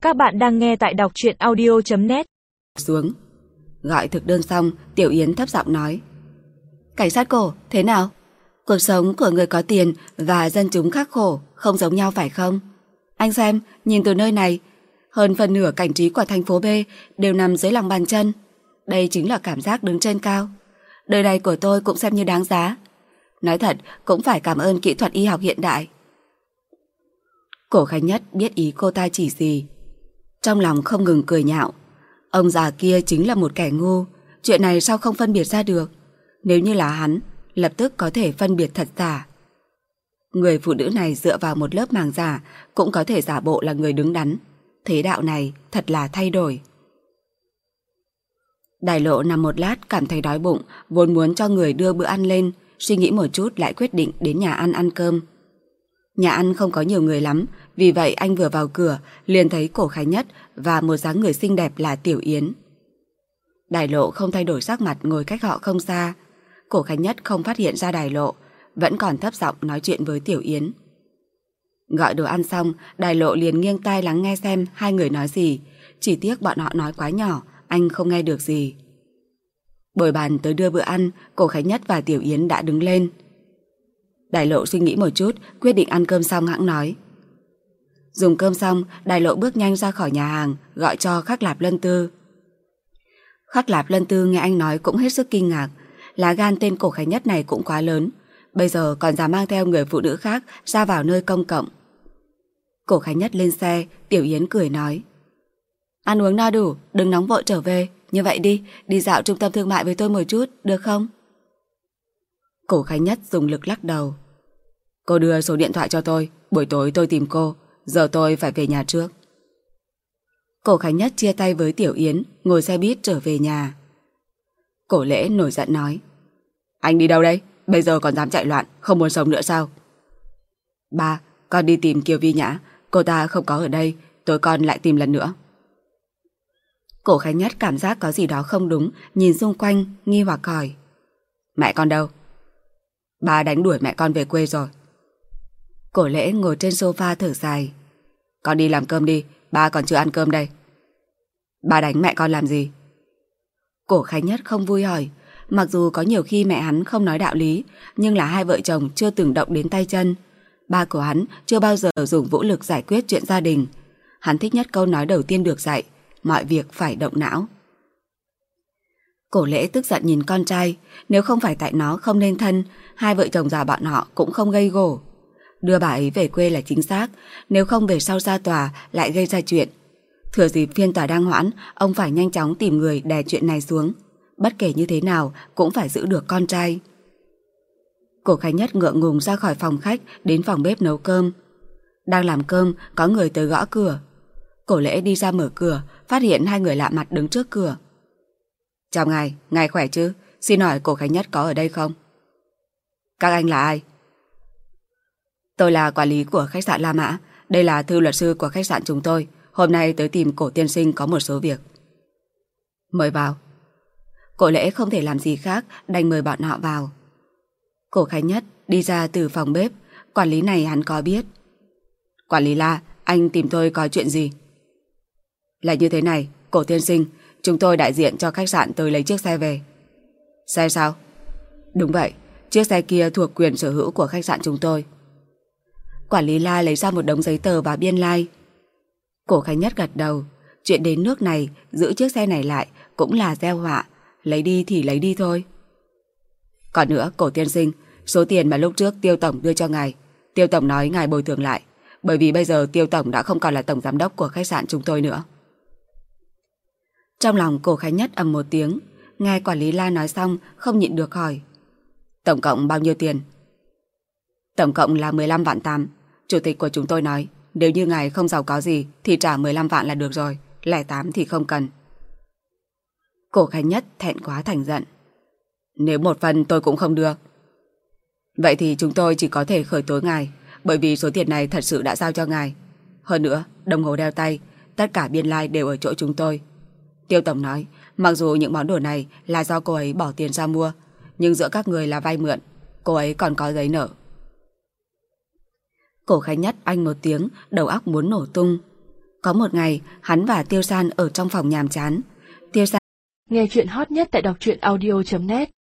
Các bạn đang nghe tại đọc truyện audio.net. Xuống. Gọi thực đơn xong, Tiểu Yến thấp giọng nói: Cảnh sát Cổ, thế nào? Cuộc sống của người có tiền và dân chúng khắc khổ không giống nhau phải không? Anh xem, nhìn từ nơi này, hơn phần nửa cảnh trí của thành phố B đều nằm dưới lòng bàn chân. Đây chính là cảm giác đứng trên cao. Đời này của tôi cũng xem như đáng giá. Nói thật, cũng phải cảm ơn kỹ thuật y học hiện đại. Cổ Khánh Nhất biết ý cô ta chỉ gì, trong lòng không ngừng cười nhạo. Ông già kia chính là một kẻ ngu. Chuyện này sao không phân biệt ra được? Nếu như là hắn, lập tức có thể phân biệt thật giả. Người phụ nữ này dựa vào một lớp màng giả cũng có thể giả bộ là người đứng đắn. Thế đạo này thật là thay đổi. Đài Lộ nằm một lát cảm thấy đói bụng, vốn muốn cho người đưa bữa ăn lên, suy nghĩ một chút lại quyết định đến nhà ăn ăn cơm. Nhà ăn không có nhiều người lắm, vì vậy anh vừa vào cửa liền thấy Cổ Khánh Nhất và một dáng người xinh đẹp là Tiểu Yến. Đài Lộ không thay đổi sắc mặt, ngồi cách họ không xa. Cổ Khánh Nhất không phát hiện ra Đài Lộ, vẫn còn thấp giọng nói chuyện với Tiểu Yến. Gọi đồ ăn xong, Đài Lộ liền nghiêng tai lắng nghe xem hai người nói gì. Chỉ tiếc bọn họ nói quá nhỏ, anh không nghe được gì. Bồi bàn tới đưa bữa ăn, Cổ Khánh Nhất và Tiểu Yến đã đứng lên. Đài Lộ suy nghĩ một chút, quyết định ăn cơm xong hẵng nói. Dùng cơm xong, Đài Lộ bước nhanh ra khỏi nhà hàng, gọi cho Khắc Lạp Lân Tư. Khắc Lạp Lân Tư nghe anh nói cũng hết sức kinh ngạc. Lá gan tên Cổ Khánh Nhất này cũng quá lớn, bây giờ còn dám mang theo người phụ nữ khác ra vào nơi công cộng. Cổ Khánh Nhất lên xe, Tiểu Yến cười nói: Ăn uống no đủ, đừng nóng vội trở về. Như vậy đi dạo trung tâm thương mại với tôi một chút, được không? Cổ Khánh Nhất dùng lực lắc đầu. Cô đưa số điện thoại cho tôi, buổi tối tôi tìm cô, giờ tôi phải về nhà trước. Cổ Khánh Nhất chia tay với Tiểu Yến, ngồi xe buýt trở về nhà. Cổ Lễ nổi giận nói: Anh đi đâu đây? Bây giờ còn dám chạy loạn, không muốn sống nữa sao? Ba, con đi tìm Kiều Vi Nhã, cô ta không có ở đây, tối con lại tìm lần nữa. Cổ Khánh Nhất cảm giác có gì đó không đúng, nhìn xung quanh, nghi hoặc hỏi: Mẹ con đâu? Ba đánh đuổi mẹ con về quê rồi. Cổ Lễ ngồi trên sofa thở dài: Con đi làm cơm đi, ba còn chưa ăn cơm đây. Ba đánh mẹ con làm gì? Cổ Khánh Nhất không vui hỏi. Mặc dù có nhiều khi mẹ hắn không nói đạo lý, nhưng là hai vợ chồng chưa từng động đến tay chân. Ba của hắn chưa bao giờ dùng vũ lực giải quyết chuyện gia đình. Hắn thích nhất câu nói đầu tiên được dạy: mọi việc phải động não. Cổ Lễ tức giận nhìn con trai. Nếu không phải tại nó không nên thân, hai vợ chồng già bọn họ cũng không gây gổ. Đưa bà ấy về quê là chính xác, nếu không về sau ra tòa lại gây ra chuyện. Thừa dịp phiên tòa đang hoãn, ông phải nhanh chóng tìm người đè chuyện này xuống. Bất kể như thế nào cũng phải giữ được con trai. Cổ Khánh Nhất ngượng ngùng ra khỏi phòng khách, đến phòng bếp nấu cơm. Đang làm cơm, có người tới gõ cửa. Cổ Lễ đi ra mở cửa, phát hiện hai người lạ mặt đứng trước cửa. Chào ngài khỏe chứ? Xin hỏi Cổ Khánh Nhất có ở đây không? Các anh là ai? Tôi là quản lý của khách sạn La Mã. Đây là thư luật sư của khách sạn chúng tôi. Hôm nay tới tìm Cổ tiên sinh có một số việc. Mời vào. Cổ Lễ không thể làm gì khác, đành mời bọn họ vào. Cổ Khánh Nhất đi ra từ phòng bếp. Quản lý này hắn có biết. Quản lý La, anh tìm tôi có chuyện gì? Là như thế này, Cổ tiên sinh, chúng tôi đại diện cho khách sạn tới lấy chiếc xe về. Xe sao? Đúng vậy, chiếc xe kia thuộc quyền sở hữu của khách sạn chúng tôi. Quản lý La lấy ra một đống giấy tờ và biên lai. Cổ Khánh Nhất gật đầu. Chuyện đến nước này, giữ chiếc xe này lại cũng là gieo họa. Lấy đi thì lấy đi thôi. Còn nữa, Cổ tiên sinh, số tiền mà lúc trước Tiêu tổng đưa cho ngài, Tiêu tổng nói ngài bồi thường lại, bởi vì bây giờ Tiêu tổng đã không còn là tổng giám đốc của khách sạn chúng tôi nữa. Trong lòng Cổ Khánh Nhất ầm một tiếng. Nghe quản lý La nói xong, không nhịn được hỏi: Tổng cộng bao nhiêu tiền? Tổng cộng là 15 vạn 8. Chủ tịch của chúng tôi nói, nếu như ngài không giàu có gì thì trả 15 vạn là được rồi, lẻ 8 thì không cần. Cổ Khánh Nhất thẹn quá thành giận. Nếu một phần tôi cũng không đưa, vậy thì chúng tôi chỉ có thể khởi tố ngài, bởi vì số tiền này thật sự đã giao cho ngài. Hơn nữa, đồng hồ đeo tay, tất cả biên lai đều ở chỗ chúng tôi. Tiêu tổng nói, mặc dù những món đồ này là do cô ấy bỏ tiền ra mua, nhưng giữa các người là vay mượn, cô ấy còn có giấy nợ. Cổ Khánh Nhất anh một tiếng, đầu óc muốn nổ tung. Có một ngày, hắn và Tiêu San ở trong phòng nhàm chán. Tiêu San nghe chuyện hot nhất tại đọc truyện audio.net